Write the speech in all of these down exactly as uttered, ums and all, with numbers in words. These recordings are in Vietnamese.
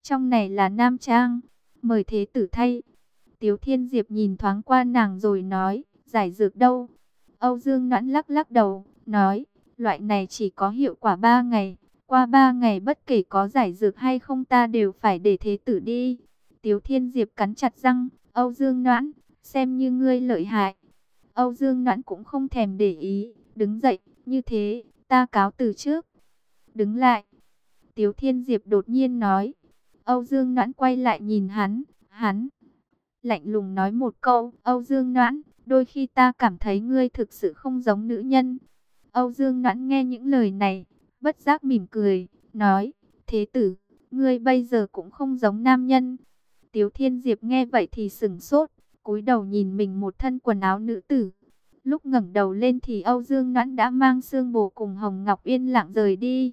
trong này là Nam Trang, mời thế tử thay. Tiếu Thiên Diệp nhìn thoáng qua nàng rồi nói, giải dược đâu? Âu Dương Noãn lắc lắc đầu, nói, loại này chỉ có hiệu quả ba ngày. Qua ba ngày bất kể có giải dược hay không ta đều phải để thế tử đi. Tiếu Thiên Diệp cắn chặt răng, Âu Dương Noãn, xem như ngươi lợi hại. Âu Dương Noãn cũng không thèm để ý, đứng dậy, như thế, ta cáo từ trước. Đứng lại. Tiếu Thiên Diệp đột nhiên nói. Âu Dương Noãn quay lại nhìn hắn, hắn lạnh lùng nói một câu, Âu Dương Noãn, đôi khi ta cảm thấy ngươi thực sự không giống nữ nhân. Âu Dương Noãn nghe những lời này, bất giác mỉm cười, nói, thế tử, ngươi bây giờ cũng không giống nam nhân. Tiếu Thiên Diệp nghe vậy thì sửng sốt, cúi đầu nhìn mình một thân quần áo nữ tử. Lúc ngẩng đầu lên thì Âu Dương Noãn đã mang Sương Bồ cùng Hồng Ngọc yên lặng rời đi.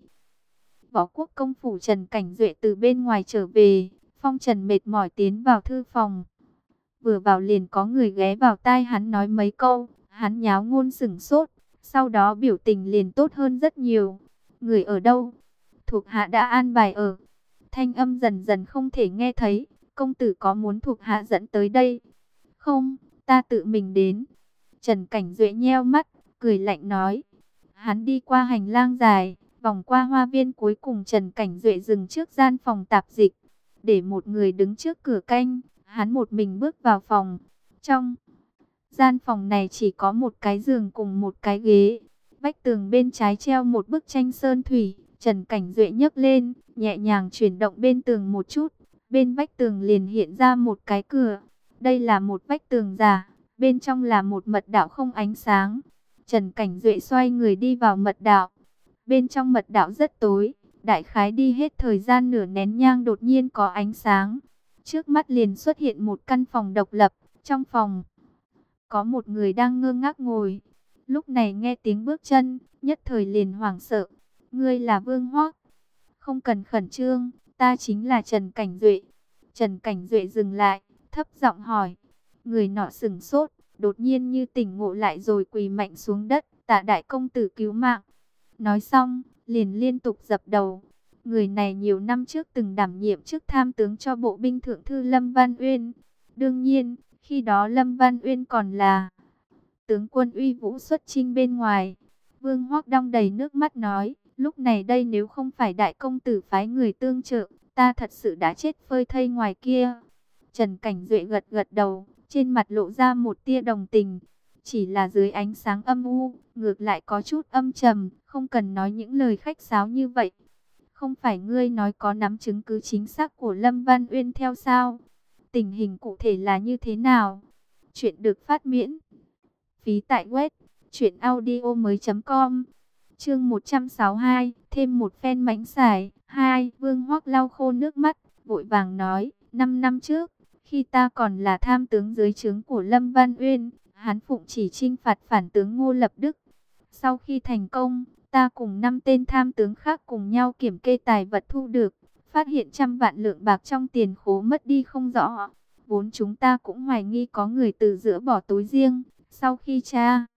Võ Quốc công phủ Trần Cảnh Duệ từ bên ngoài trở về, Phong Trần mệt mỏi tiến vào thư phòng. Vừa vào liền có người ghé vào tai hắn nói mấy câu, hắn nháo ngôn sửng sốt, sau đó biểu tình liền tốt hơn rất nhiều. Người ở đâu? Thuộc hạ đã an bài ở. Thanh âm dần dần không thể nghe thấy, công tử có muốn thuộc hạ dẫn tới đây? Không, ta tự mình đến. Trần Cảnh Duệ nheo mắt, cười lạnh nói. Hắn đi qua hành lang dài, vòng qua hoa viên, cuối cùng Trần Cảnh Duệ dừng trước gian phòng tạp dịch, để một người đứng trước cửa canh. Hắn một mình bước vào phòng. Trong gian phòng này chỉ có một cái giường cùng một cái ghế. Vách tường bên trái treo một bức tranh sơn thủy. Trần Cảnh Duệ nhấc lên, nhẹ nhàng chuyển động bên tường một chút. Bên vách tường liền hiện ra một cái cửa. Đây là một vách tường giả, bên trong là một mật đạo không ánh sáng. Trần Cảnh Duệ xoay người đi vào mật đạo. Bên trong mật đạo rất tối, đại khái đi hết thời gian nửa nén nhang đột nhiên có ánh sáng. Trước mắt liền xuất hiện một căn phòng độc lập, trong phòng có một người đang ngơ ngác ngồi. Lúc này nghe tiếng bước chân, nhất thời liền hoảng sợ. Ngươi là Vương Hoác? Không cần khẩn trương, ta chính là Trần Cảnh Duệ. Trần Cảnh Duệ dừng lại, thấp giọng hỏi. Người nọ sững sốt, đột nhiên như tỉnh ngộ lại rồi quỳ mạnh xuống đất, tạ đại công tử cứu mạng. Nói xong, liền liên tục dập đầu. Người này nhiều năm trước từng đảm nhiệm chức tham tướng cho bộ binh thượng thư Lâm Văn Uyên. Đương nhiên, khi đó Lâm Văn Uyên còn là tướng quân uy vũ xuất chinh bên ngoài. Vương Hoác đong đầy nước mắt nói, lúc này đây nếu không phải đại công tử phái người tương trợ, ta thật sự đã chết phơi thây ngoài kia. Trần Cảnh Duệ gật gật đầu, trên mặt lộ ra một tia đồng tình. Chỉ là dưới ánh sáng âm u, ngược lại có chút âm trầm, không cần nói những lời khách sáo như vậy. Không phải ngươi nói có nắm chứng cứ chính xác của Lâm Văn Uyên theo sao? Tình hình cụ thể là như thế nào? Chuyện được phát miễn phí tại web truyện audio mới chấm com. Chương một trăm sáu mươi hai, thêm một phen mánh xài. Hai, Vương Hoác lau khô nước mắt, vội vàng nói, năm năm trước, khi ta còn là tham tướng dưới trướng của Lâm Văn Uyên, hắn phụng chỉ trinh phạt phản tướng Ngô Lập Đức. Sau khi thành công, ta cùng năm tên tham tướng khác cùng nhau kiểm kê tài vật thu được, phát hiện trăm vạn lượng bạc trong tiền khố mất đi không rõ. Vốn chúng ta cũng hoài nghi có người từ giữa bỏ túi riêng, sau khi tra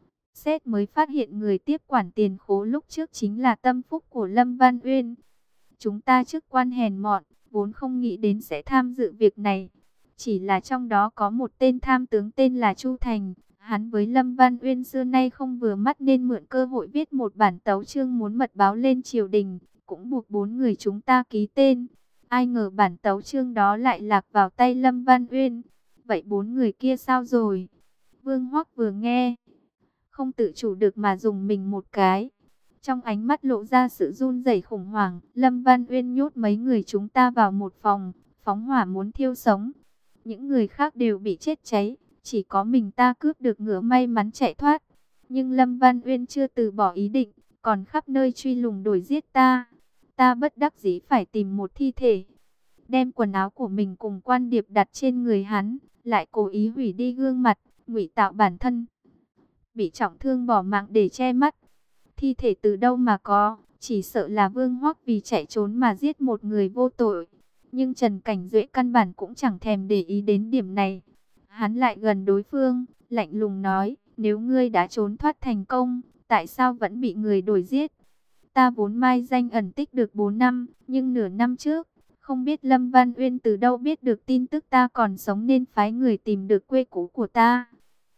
xét mới phát hiện người tiếp quản tiền khố lúc trước chính là tâm phúc của Lâm Văn Uyên. Chúng ta chức quan hèn mọn, vốn không nghĩ đến sẽ tham dự việc này. Chỉ là trong đó có một tên tham tướng tên là Chu Thành. Hắn với Lâm Văn Uyên xưa nay không vừa mắt nên mượn cơ hội viết một bản tấu chương muốn mật báo lên triều đình, cũng buộc bốn người chúng ta ký tên. Ai ngờ bản tấu chương đó lại lạc vào tay Lâm Văn Uyên. Vậy bốn người kia sao rồi? Vương Hoác vừa nghe, không tự chủ được mà dùng mình một cái. Trong ánh mắt lộ ra sự run rẩy khủng hoảng. Lâm Văn Uyên nhốt mấy người chúng ta vào một phòng, phóng hỏa muốn thiêu sống. Những người khác đều bị chết cháy, chỉ có mình ta cướp được ngựa may mắn chạy thoát. Nhưng Lâm Văn Uyên chưa từ bỏ ý định, còn khắp nơi truy lùng đuổi giết ta. Ta bất đắc dĩ phải tìm một thi thể, đem quần áo của mình cùng quan điệp đặt trên người hắn, lại cố ý hủy đi gương mặt, ngụy tạo bản thân bị trọng thương bỏ mạng để che mắt. Thi thể từ đâu mà có, chỉ sợ là Vương Hoác vì chạy trốn mà giết một người vô tội. Nhưng Trần Cảnh Duệ căn bản cũng chẳng thèm để ý đến điểm này. Hắn lại gần đối phương, lạnh lùng nói, nếu ngươi đã trốn thoát thành công, tại sao vẫn bị người đuổi giết? Ta vốn mai danh ẩn tích được bốn năm, nhưng nửa năm trước, Không biết Lâm Văn Uyên từ đâu biết được tin tức ta còn sống nên phái người tìm được quê cũ của ta.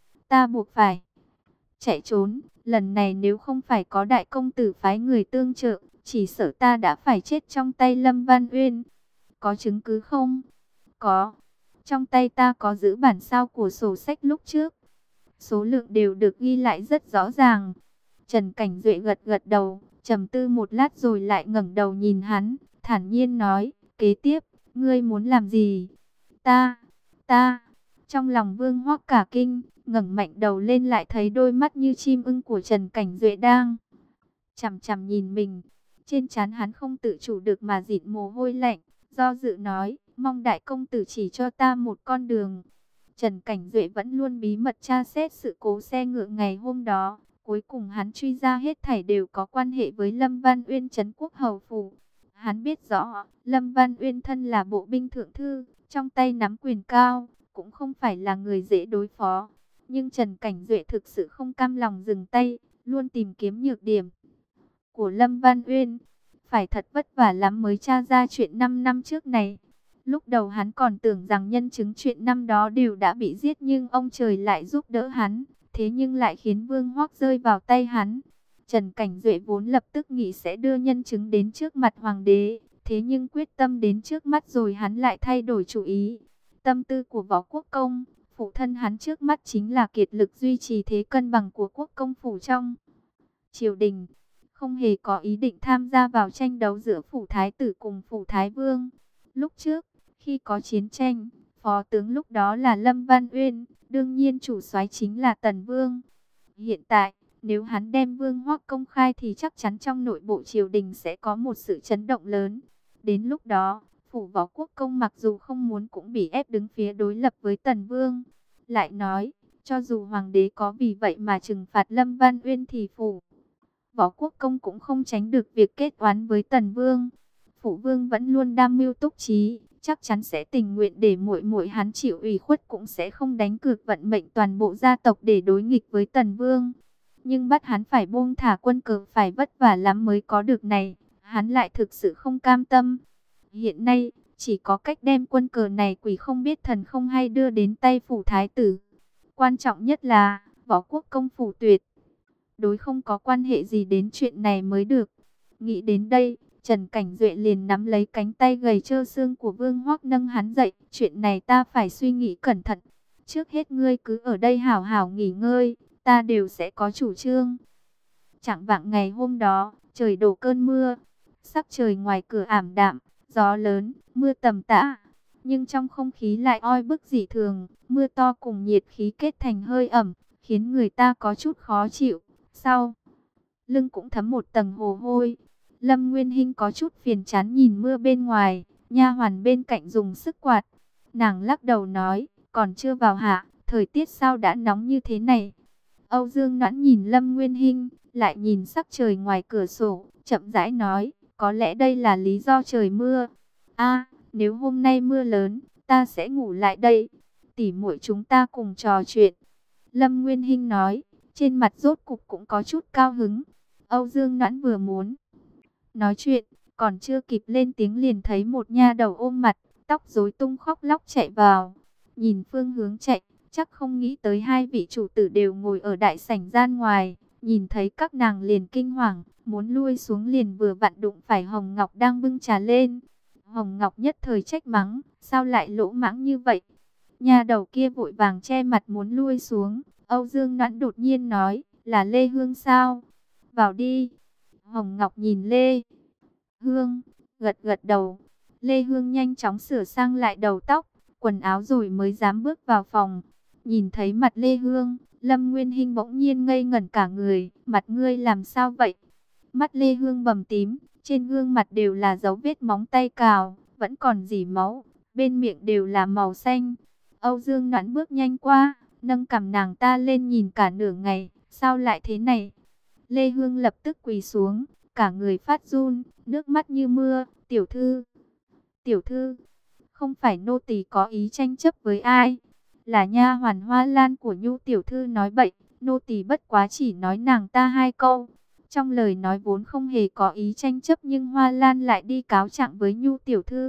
Ta buộc phải chạy trốn. Lần này nếu không phải có đại công tử phái người tương trợ, chỉ sợ ta đã phải chết trong tay Lâm Văn Uyên. Có chứng cứ không? Có. Trong tay ta có giữ bản sao của sổ sách lúc trước. Số lượng đều được ghi lại rất rõ ràng. Trần Cảnh Duệ gật gật đầu, trầm tư một lát rồi lại ngẩng đầu nhìn hắn, thản nhiên nói, kế tiếp, ngươi muốn làm gì? Ta, ta, trong lòng Vương Hoắc cả kinh, ngẩng mạnh đầu lên lại thấy đôi mắt như chim ưng của Trần Cảnh Duệ đang chằm chằm nhìn mình. Trên trán hắn không tự chủ được mà dịn mồ hôi lạnh, do dự nói, mong đại công tử chỉ cho ta một con đường. Trần Cảnh Duệ vẫn luôn bí mật tra xét sự cố xe ngựa ngày hôm đó. Cuối cùng hắn truy ra hết thảy đều có quan hệ với Lâm Văn Uyên trấn quốc hầu phủ. Hắn biết rõ, Lâm Văn Uyên thân là bộ binh thượng thư, trong tay nắm quyền cao, cũng không phải là người dễ đối phó. Nhưng Trần Cảnh Duệ thực sự không cam lòng dừng tay, luôn tìm kiếm nhược điểm của Lâm Văn Uyên. Phải thật vất vả lắm mới tra ra chuyện năm năm trước này. Lúc đầu hắn còn tưởng rằng nhân chứng chuyện năm đó đều đã bị giết, nhưng ông trời lại giúp đỡ hắn. Thế nhưng lại khiến Vương Hoắc rơi vào tay hắn. Trần Cảnh Duệ vốn lập tức nghĩ sẽ đưa nhân chứng đến trước mặt hoàng đế. Thế nhưng quyết tâm đến trước mắt rồi hắn lại thay đổi chủ ý. Tâm tư của Võ Quốc Công, phụ thân hắn trước mắt chính là kiệt lực duy trì thế cân bằng của quốc công phủ trong triều đình. Không hề có ý định tham gia vào tranh đấu giữa phủ thái tử cùng phủ thái vương. Lúc trước, khi có chiến tranh, phó tướng lúc đó là Lâm Văn Uyên, đương nhiên chủ soái chính là Tần Vương. Hiện tại, nếu hắn đem Vương Hoắc công khai thì chắc chắn trong nội bộ triều đình sẽ có một sự chấn động lớn. Đến lúc đó, phủ Võ Quốc Công mặc dù không muốn cũng bị ép đứng phía đối lập với Tần Vương. Lại nói, cho dù hoàng đế có vì vậy mà trừng phạt Lâm Văn Uyên thì phủ Võ Quốc Công cũng không tránh được việc kết oán với Tần Vương. Phụ Vương vẫn luôn đam mưu túc trí, chắc chắn sẽ tình nguyện để muội muội hắn chịu ủy khuất, cũng sẽ không đánh cược vận mệnh toàn bộ gia tộc để đối nghịch với Tần Vương. Nhưng bắt hắn phải buông thả quân cờ phải vất vả lắm mới có được này, hắn lại thực sự không cam tâm. Hiện nay, chỉ có cách đem quân cờ này quỷ không biết thần không hay đưa đến tay phủ thái tử. Quan trọng nhất là, Võ Quốc Công phủ tuyệt đối không có quan hệ gì đến chuyện này mới được. Nghĩ đến đây, Trần Cảnh Duệ liền nắm lấy cánh tay gầy trơ xương của Vương Hoắc nâng hắn dậy. Chuyện này ta phải suy nghĩ cẩn thận. Trước hết ngươi cứ ở đây hảo hảo nghỉ ngơi, ta đều sẽ có chủ trương. Chạng vạng ngày hôm đó, trời đổ cơn mưa. Sắc trời ngoài cửa ảm đạm, gió lớn, mưa tầm tã. Nhưng trong không khí lại oi bức dị thường, mưa to cùng nhiệt khí kết thành hơi ẩm, khiến người ta có chút khó chịu. Sau lưng cũng thấm một tầng hồ hôi. Lâm Nguyên Hinh có chút phiền chán nhìn mưa bên ngoài, nha hoàn bên cạnh dùng sức quạt. Nàng lắc đầu nói, còn chưa vào hạ, thời tiết sao đã nóng như thế này. Âu Dương Noãn nhìn Lâm Nguyên Hinh, lại nhìn sắc trời ngoài cửa sổ, chậm rãi nói, có lẽ đây là lý do trời mưa. A, nếu hôm nay mưa lớn, ta sẽ ngủ lại đây. Tỉ muội chúng ta cùng trò chuyện. Lâm Nguyên Hinh nói, trên mặt rốt cục cũng có chút cao hứng. Âu Dương Noãn vừa muốn nói chuyện, còn chưa kịp lên tiếng liền thấy một nha đầu ôm mặt, tóc rối tung khóc lóc chạy vào. Nhìn phương hướng chạy, chắc không nghĩ tới hai vị chủ tử đều ngồi ở đại sảnh gian ngoài. Nhìn thấy các nàng liền kinh hoàng, muốn lui xuống liền vừa vặn đụng phải Hồng Ngọc đang bưng trà lên. Hồng Ngọc nhất thời trách mắng, sao lại lỗ mãng như vậy? Nha đầu kia vội vàng che mặt muốn lui xuống. Âu Dương Noãn đột nhiên nói, là Lê Hương sao? Vào đi. Hồng Ngọc nhìn Lê Hương, gật gật đầu. Lê Hương nhanh chóng sửa sang lại đầu tóc, quần áo rồi mới dám bước vào phòng. Nhìn thấy mặt Lê Hương, Lâm Nguyên Hinh bỗng nhiên ngây ngẩn cả người. Mặt ngươi làm sao vậy? Mắt Lê Hương bầm tím, trên gương mặt đều là dấu vết móng tay cào, vẫn còn rỉ máu, bên miệng đều là màu xanh. Âu Dương Noãn bước nhanh qua, nâng cằm nàng ta lên nhìn cả nửa ngày, sao lại thế này? Lê Hương lập tức quỳ xuống, cả người phát run, nước mắt như mưa. Tiểu thư, tiểu thư, không phải nô tỳ có ý tranh chấp với ai, là nha hoàn Hoa Lan của Nhu tiểu thư nói bậy, nô tỳ bất quá chỉ nói nàng ta hai câu. Trong lời nói vốn không hề có ý tranh chấp, nhưng Hoa Lan lại đi cáo trạng với Nhu tiểu thư.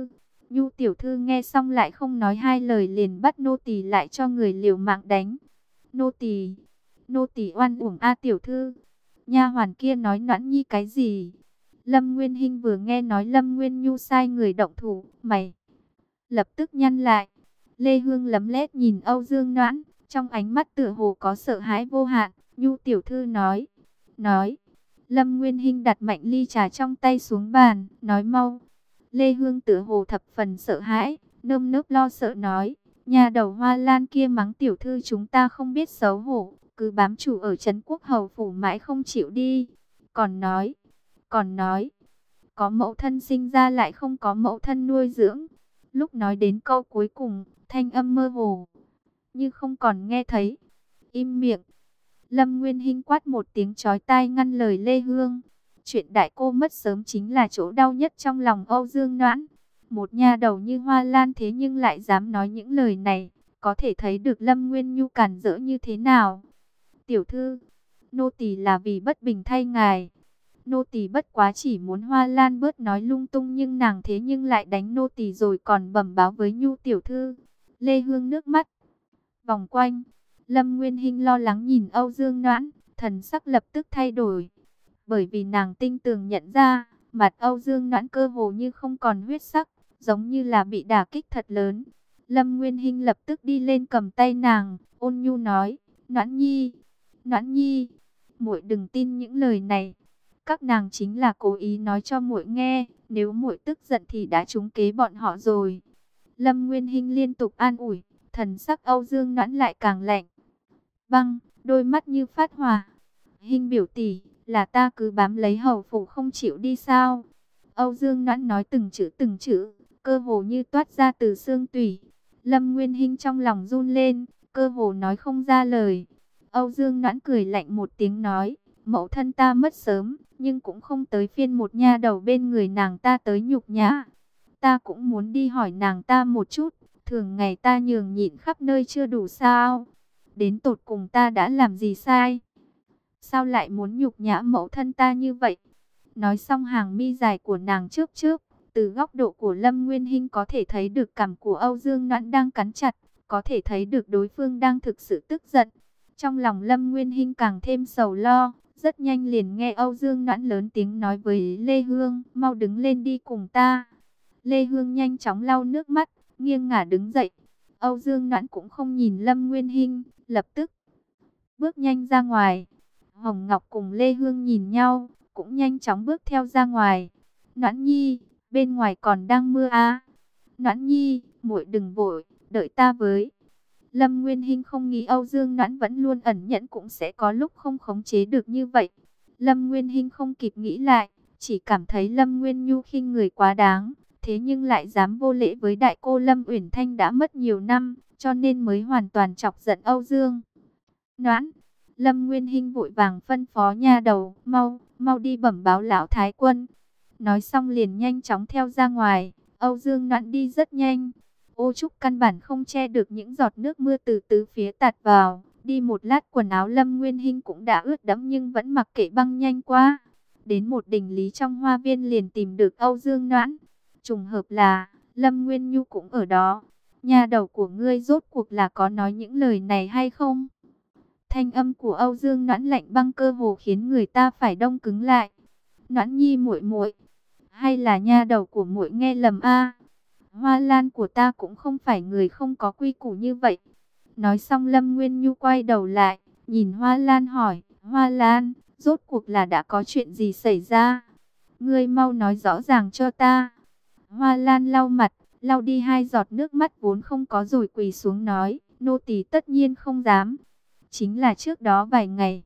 Nhu tiểu thư nghe xong lại không nói hai lời, liền bắt nô tỳ lại cho người liều mạng đánh. Nô tỳ, nô tỳ oan uổng a tiểu thư. Nha hoàn kia nói Noãn Nhi cái gì? Lâm Nguyên Hinh vừa nghe nói Lâm Nguyên Nhu sai người động thủ, mày lập tức nhăn lại. Lê Hương lấm lét nhìn Âu Dương Noãn, trong ánh mắt tựa hồ có sợ hãi vô hạn. Nhu tiểu thư nói, nói. Lâm Nguyên Hinh đặt mạnh ly trà trong tay xuống bàn, nói mau. Lê Hương tựa hồ thập phần sợ hãi, nơm nớp lo sợ nói, nhà đầu Hoa Lan kia mắng tiểu thư chúng ta không biết xấu hổ, cứ bám trụ ở trấn Quốc Hầu phủ mãi không chịu đi. Còn nói, còn nói, có mẫu thân sinh ra lại không có mẫu thân nuôi dưỡng. Lúc nói đến câu cuối cùng, thanh âm mơ hồ, như không còn nghe thấy. Im miệng. Lâm Nguyên Hinh quát một tiếng chói tai ngăn lời Lê Hương. Chuyện đại cô mất sớm chính là chỗ đau nhất trong lòng Âu Dương Noãn. Một nha đầu như Hoa Lan thế nhưng lại dám nói những lời này, có thể thấy được Lâm Nguyên Nhu cản rỡ như thế nào. Tiểu thư, nô tỳ là vì bất bình thay ngài. Nô tỳ bất quá chỉ muốn Hoa Lan bớt nói lung tung, nhưng nàng thế nhưng lại đánh nô tỳ rồi còn bẩm báo với Nhu tiểu thư. Lê Hương nước mắt vòng quanh. Lâm Nguyên Hinh lo lắng nhìn Âu Dương Noãn, thần sắc lập tức thay đổi. Bởi vì nàng tinh tường nhận ra, mặt Âu Dương Noãn cơ hồ như không còn huyết sắc, giống như là bị đả kích thật lớn. Lâm Nguyên Hinh lập tức đi lên cầm tay nàng, ôn nhu nói, Noãn Nhi, Noãn Nhi, muội đừng tin những lời này. Các nàng chính là cố ý nói cho muội nghe, nếu muội tức giận thì đã trúng kế bọn họ rồi. Lâm Nguyên Hinh liên tục an ủi, thần sắc Âu Dương Noãn lại càng lạnh băng, đôi mắt như phát hỏa. Hinh biểu tỷ, là ta cứ bám lấy hầu phủ không chịu đi sao? Âu Dương Noãn nói từng chữ từng chữ, cơ hồ như toát ra từ xương tủy. Lâm Nguyên Hinh trong lòng run lên, cơ hồ nói không ra lời. Âu Dương Noãn cười lạnh một tiếng nói, mẫu thân ta mất sớm, nhưng cũng không tới phiên một nha đầu bên người nàng ta tới nhục nhã. Ta cũng muốn đi hỏi nàng ta một chút, thường ngày ta nhường nhịn khắp nơi chưa đủ sao? Đến tột cùng ta đã làm gì sai? Sao lại muốn nhục nhã mẫu thân ta như vậy? Nói xong hàng mi dài của nàng chớp chớp. Từ góc độ của Lâm Nguyên Hinh có thể thấy được cằm của Âu Dương Noãn đang cắn chặt. Có thể thấy được đối phương đang thực sự tức giận. Trong lòng Lâm Nguyên Hinh càng thêm sầu lo. Rất nhanh liền nghe Âu Dương Noãn lớn tiếng nói với Lê Hương, mau đứng lên đi cùng ta. Lê Hương nhanh chóng lau nước mắt, nghiêng ngả đứng dậy. Âu Dương Noãn cũng không nhìn Lâm Nguyên Hinh, lập tức bước nhanh ra ngoài. Hồng Ngọc cùng Lê Hương nhìn nhau, cũng nhanh chóng bước theo ra ngoài. Noãn Nhi, bên ngoài còn đang mưa à? Noãn Nhi, muội đừng vội, đợi ta với. Lâm Nguyên Hinh không nghĩ Âu Dương Noãn vẫn luôn ẩn nhẫn cũng sẽ có lúc không khống chế được như vậy. Lâm Nguyên Hinh không kịp nghĩ lại, chỉ cảm thấy Lâm Nguyên Nhu khinh người quá đáng. Thế nhưng lại dám vô lễ với đại cô Lâm Uyển Thanh đã mất nhiều năm, cho nên mới hoàn toàn chọc giận Âu Dương Noãn. Lâm Nguyên Hinh vội vàng phân phó nha đầu, mau, mau đi bẩm báo lão thái quân. Nói xong liền nhanh chóng theo ra ngoài. Âu Dương Noãn đi rất nhanh. Ô trúc căn bản không che được những giọt nước mưa từ tứ phía tạt vào. Đi một lát quần áo Lâm Nguyên Hinh cũng đã ướt đẫm nhưng vẫn mặc kệ băng nhanh quá. Đến một đình lý trong hoa viên liền tìm được Âu Dương Noãn. Trùng hợp là Lâm Nguyên Nhu cũng ở đó. Nhà đầu của ngươi rốt cuộc là có nói những lời này hay không? Thanh âm của Âu Dương Noãn lạnh băng cơ hồ khiến người ta phải đông cứng lại. Noãn Nhi muội muội, hay là nha đầu của muội nghe lầm a? Hoa Lan của ta cũng không phải người không có quy củ như vậy. Nói xong Lâm Nguyên Nhu quay đầu lại, nhìn Hoa Lan hỏi, Hoa Lan, rốt cuộc là đã có chuyện gì xảy ra? Ngươi mau nói rõ ràng cho ta. Hoa Lan lau mặt, lau đi hai giọt nước mắt vốn không có rồi quỳ xuống nói, nô tỳ tất nhiên không dám. Chính là trước đó vài ngày,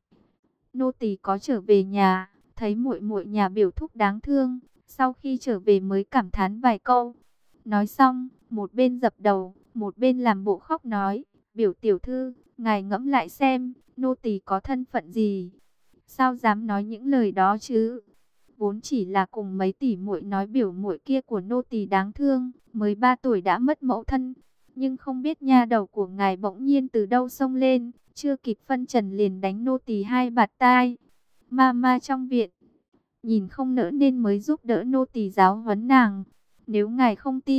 nô tỳ có trở về nhà, thấy muội muội nhà biểu thúc đáng thương, sau khi trở về mới cảm thán vài câu. Nói xong, một bên dập đầu, một bên làm bộ khóc nói, biểu tiểu thư, ngài ngẫm lại xem, nô tỳ có thân phận gì? Sao dám nói những lời đó chứ? Vốn chỉ là cùng mấy tỷ muội nói biểu muội kia của nô tỳ đáng thương, mới ba tuổi đã mất mẫu thân. Nhưng không biết nha đầu của ngài bỗng nhiên từ đâu xông lên, chưa kịp phân trần liền đánh nô tỳ hai bạt tai. Ma ma trong viện, nhìn không nỡ nên mới giúp đỡ nô tỳ giáo huấn nàng. Nếu ngài không tin,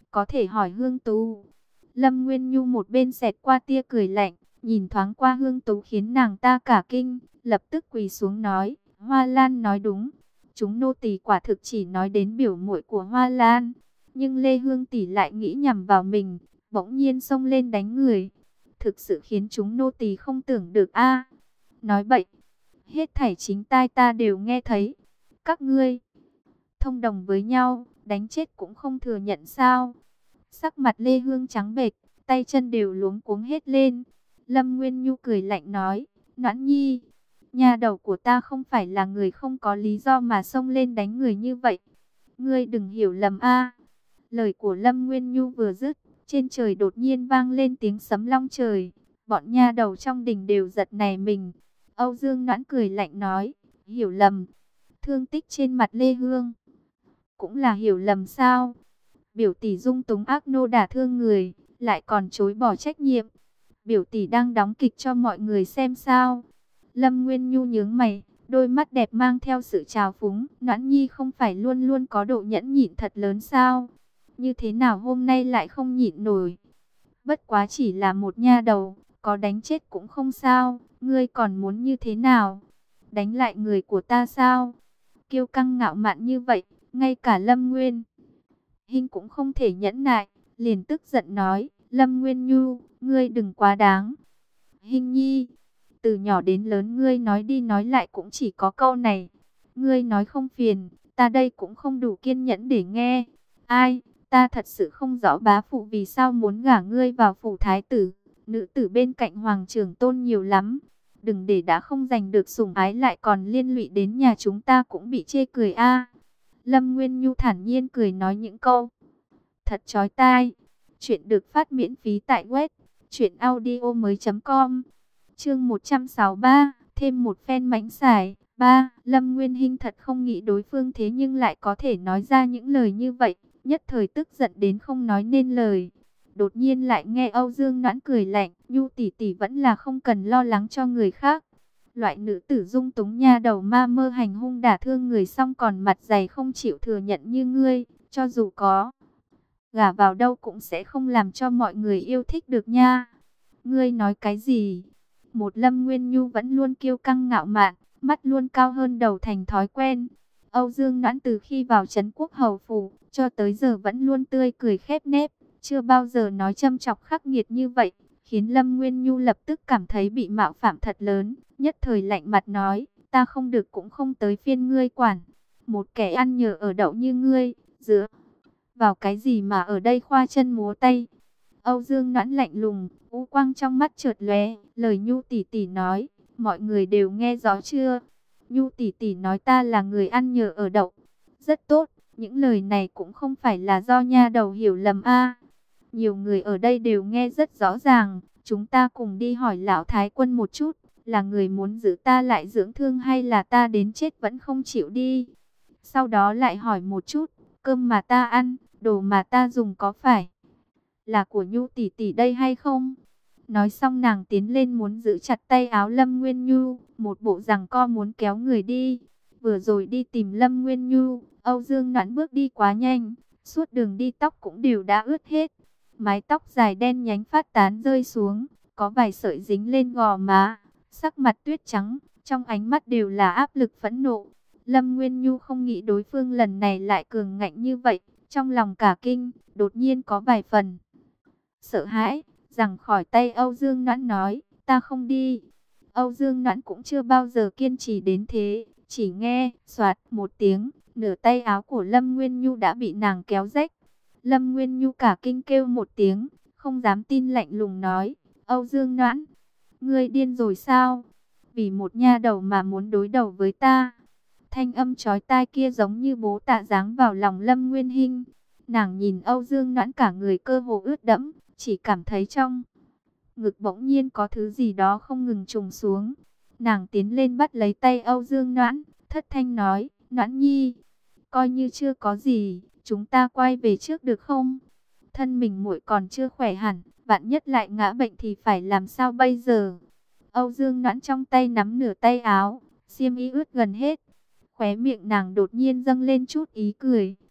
có thể hỏi Hương Tú. Lâm Nguyên Nhu một bên xẹt qua tia cười lạnh, nhìn thoáng qua Hương Tú khiến nàng ta cả kinh, lập tức quỳ xuống nói, Hoa Lan nói đúng, chúng nô tỳ quả thực chỉ nói đến biểu muội của Hoa Lan, nhưng Lê Hương tỷ lại nghĩ nhằm vào mình, bỗng nhiên xông lên đánh người, thực sự khiến chúng nô tỳ không tưởng được a. Nói bậy, hết thảy chính tai ta đều nghe thấy, các ngươi thông đồng với nhau, đánh chết cũng không thừa nhận sao? Sắc mặt Lê Hương trắng bệch, tay chân đều luống cuống hết lên. Lâm Nguyên Nhu cười lạnh nói, Noãn Nhi, nhà đầu của ta không phải là người không có lý do mà xông lên đánh người như vậy. Ngươi đừng hiểu lầm a. Lời của Lâm Nguyên Nhu vừa dứt, trên trời đột nhiên vang lên tiếng sấm long trời. Bọn nha đầu trong đình đều giật nảy mình. Âu Dương Noãn cười lạnh nói, hiểu lầm. Thương tích trên mặt Lê Hương cũng là hiểu lầm sao? Biểu tỷ dung túng ác nô đả thương người, lại còn chối bỏ trách nhiệm. Biểu tỷ đang đóng kịch cho mọi người xem sao? Lâm Nguyên Nhu nhướng mày, đôi mắt đẹp mang theo sự trào phúng. Noãn Nhi không phải luôn luôn có độ nhẫn nhịn thật lớn sao? Như thế nào hôm nay lại không nhịn nổi? Bất quá chỉ là một nha đầu, có đánh chết cũng không sao. Ngươi còn muốn như thế nào? Đánh lại người của ta sao? Kiêu căng ngạo mạn như vậy, ngay cả Lâm Nguyên Hinh cũng không thể nhẫn nại, liền tức giận nói, Lâm Nguyên Nhu, ngươi đừng quá đáng. Hinh Nhi, từ nhỏ đến lớn ngươi nói đi nói lại cũng chỉ có câu này. Ngươi nói không phiền, ta đây cũng không đủ kiên nhẫn để nghe. Ai, ta thật sự không rõ bá phụ vì sao muốn gả ngươi vào phủ thái tử. Nữ tử bên cạnh hoàng trưởng tôn nhiều lắm. Đừng để đã không giành được sủng ái lại còn liên lụy đến nhà chúng ta cũng bị chê cười a. Lâm Nguyên Nhu thản nhiên cười nói những câu thật chói tai. Chuyện được phát miễn phí tại web truyện audio mới.com. Chương một trăm sáu mươi ba, thêm một phen mãnh xài. ba. Lâm Nguyên Hinh thật không nghĩ đối phương thế nhưng lại có thể nói ra những lời như vậy, nhất thời tức giận đến không nói nên lời. Đột nhiên lại nghe Âu Dương Noãn cười lạnh, Nhu tỷ tỷ vẫn là không cần lo lắng cho người khác. Loại nữ tử dung túng nha đầu ma mơ hành hung đả thương người xong còn mặt dày không chịu thừa nhận như ngươi, cho dù có gả vào đâu cũng sẽ không làm cho mọi người yêu thích được nha. Ngươi nói cái gì? Một Lâm Nguyên Nhu vẫn luôn kiêu căng ngạo mạn, mắt luôn cao hơn đầu thành thói quen. Âu Dương Noãn từ khi vào trấn quốc hầu phủ, cho tới giờ vẫn luôn tươi cười khép nép, chưa bao giờ nói châm chọc khắc nghiệt như vậy, khiến Lâm Nguyên Nhu lập tức cảm thấy bị mạo phạm thật lớn, nhất thời lạnh mặt nói, ta không được cũng không tới phiên ngươi quản. Một kẻ ăn nhờ ở đậu như ngươi, dựa vào cái gì mà ở đây khoa chân múa tay? Âu Dương Noãn lạnh lùng, u quang trong mắt chợt lóe, lời Nhu tỷ tỷ nói, mọi người đều nghe rõ chưa? Nhu tỷ tỷ nói ta là người ăn nhờ ở đậu. Rất tốt, những lời này cũng không phải là do nha đầu hiểu lầm a. Nhiều người ở đây đều nghe rất rõ ràng, chúng ta cùng đi hỏi lão thái quân một chút, là người muốn giữ ta lại dưỡng thương hay là ta đến chết vẫn không chịu đi? Sau đó lại hỏi một chút, cơm mà ta ăn, đồ mà ta dùng có phải là của Nhu tỷ tỷ đây hay không? Nói xong nàng tiến lên muốn giữ chặt tay áo Lâm Nguyên Nhu, một bộ giằng co muốn kéo người đi. Vừa rồi đi tìm Lâm Nguyên Nhu, Âu Dương Noãn bước đi quá nhanh, suốt đường đi tóc cũng đều đã ướt hết. Mái tóc dài đen nhánh phát tán rơi xuống, có vài sợi dính lên gò má, sắc mặt tuyết trắng, trong ánh mắt đều là áp lực phẫn nộ. Lâm Nguyên Nhu không nghĩ đối phương lần này lại cường ngạnh như vậy, trong lòng cả kinh, đột nhiên có vài phần sợ hãi, giằng khỏi tay Âu Dương Noãn nói, ta không đi. Âu Dương Noãn cũng chưa bao giờ kiên trì đến thế, chỉ nghe, soạt một tiếng, nửa tay áo của Lâm Nguyên Nhu đã bị nàng kéo rách. Lâm Nguyên Nhu cả kinh kêu một tiếng, không dám tin lạnh lùng nói, Âu Dương Noãn, ngươi điên rồi sao? Vì một nha đầu mà muốn đối đầu với ta? Thanh âm chói tai kia giống như bố tạ giáng vào lòng Lâm Nguyên Hinh. Nàng nhìn Âu Dương Noãn cả người cơ hồ ướt đẫm, chỉ cảm thấy trong ngực bỗng nhiên có thứ gì đó không ngừng trùng xuống. Nàng tiến lên bắt lấy tay Âu Dương Noãn, thất thanh nói, Noãn Nhi, coi như chưa có gì, chúng ta quay về trước được không? Thân mình muội còn chưa khỏe hẳn, vạn nhất lại ngã bệnh thì phải làm sao bây giờ? Âu Dương Noãn trong tay nắm nửa tay áo, xiêm y ướt gần hết. Khóe miệng nàng đột nhiên dâng lên chút ý cười,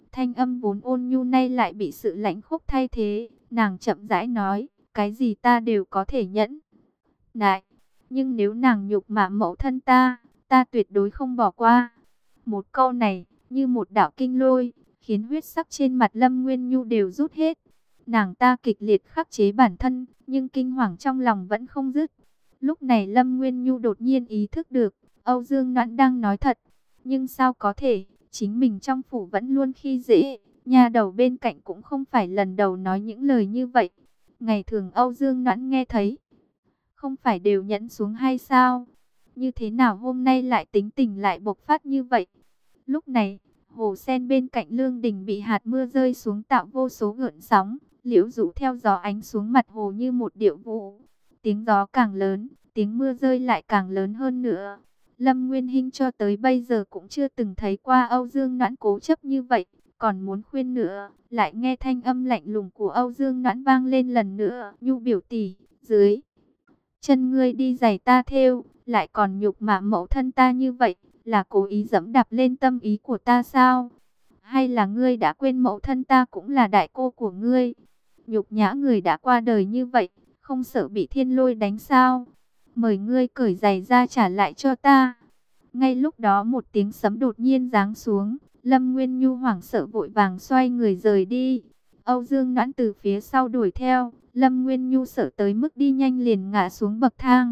Thanh âm vốn ôn nhu nay lại bị sự lãnh khốc thay thế. Nàng chậm rãi nói, cái gì ta đều có thể nhẫn nại, nhưng nếu nàng nhục mạ mẫu thân ta, ta tuyệt đối không bỏ qua. Một câu này, như một đạo kinh lôi, khiến huyết sắc trên mặt Lâm Nguyên Nhu đều rút hết. Nàng ta kịch liệt khắc chế bản thân, nhưng kinh hoàng trong lòng vẫn không dứt. Lúc này Lâm Nguyên Nhu đột nhiên ý thức được, Âu Dương Noãn đang nói thật. Nhưng sao có thể, chính mình trong phủ vẫn luôn khi dễ, nhà đầu bên cạnh cũng không phải lần đầu nói những lời như vậy. Ngày thường Âu Dương Noãn nghe thấy, không phải đều nhẫn xuống hay sao? Như thế nào hôm nay lại tính tình lại bộc phát như vậy? Lúc này, hồ sen bên cạnh Lương Đình bị hạt mưa rơi xuống tạo vô số gợn sóng, liễu rủ theo gió ánh xuống mặt hồ như một điệu vũ. Tiếng gió càng lớn, tiếng mưa rơi lại càng lớn hơn nữa. Lâm Nguyên Hinh cho tới bây giờ cũng chưa từng thấy qua Âu Dương Noãn cố chấp như vậy, còn muốn khuyên nữa, lại nghe thanh âm lạnh lùng của Âu Dương Noãn vang lên lần nữa. Nhu biểu tỷ, dưới chân ngươi đi giày ta thêu, lại còn nhục mạ mẫu thân ta như vậy, là cố ý dẫm đạp lên tâm ý của ta sao? Hay là ngươi đã quên mẫu thân ta cũng là đại cô của ngươi? Nhục nhã người đã qua đời như vậy, không sợ bị thiên lôi đánh sao? Mời ngươi cởi giày ra trả lại cho ta. Ngay lúc đó một tiếng sấm đột nhiên giáng xuống, Lâm Nguyên Nhu hoảng sợ vội vàng xoay người rời đi. Âu Dương Noãn từ phía sau đuổi theo, Lâm Nguyên Nhu sợ tới mức đi nhanh liền ngã xuống bậc thang.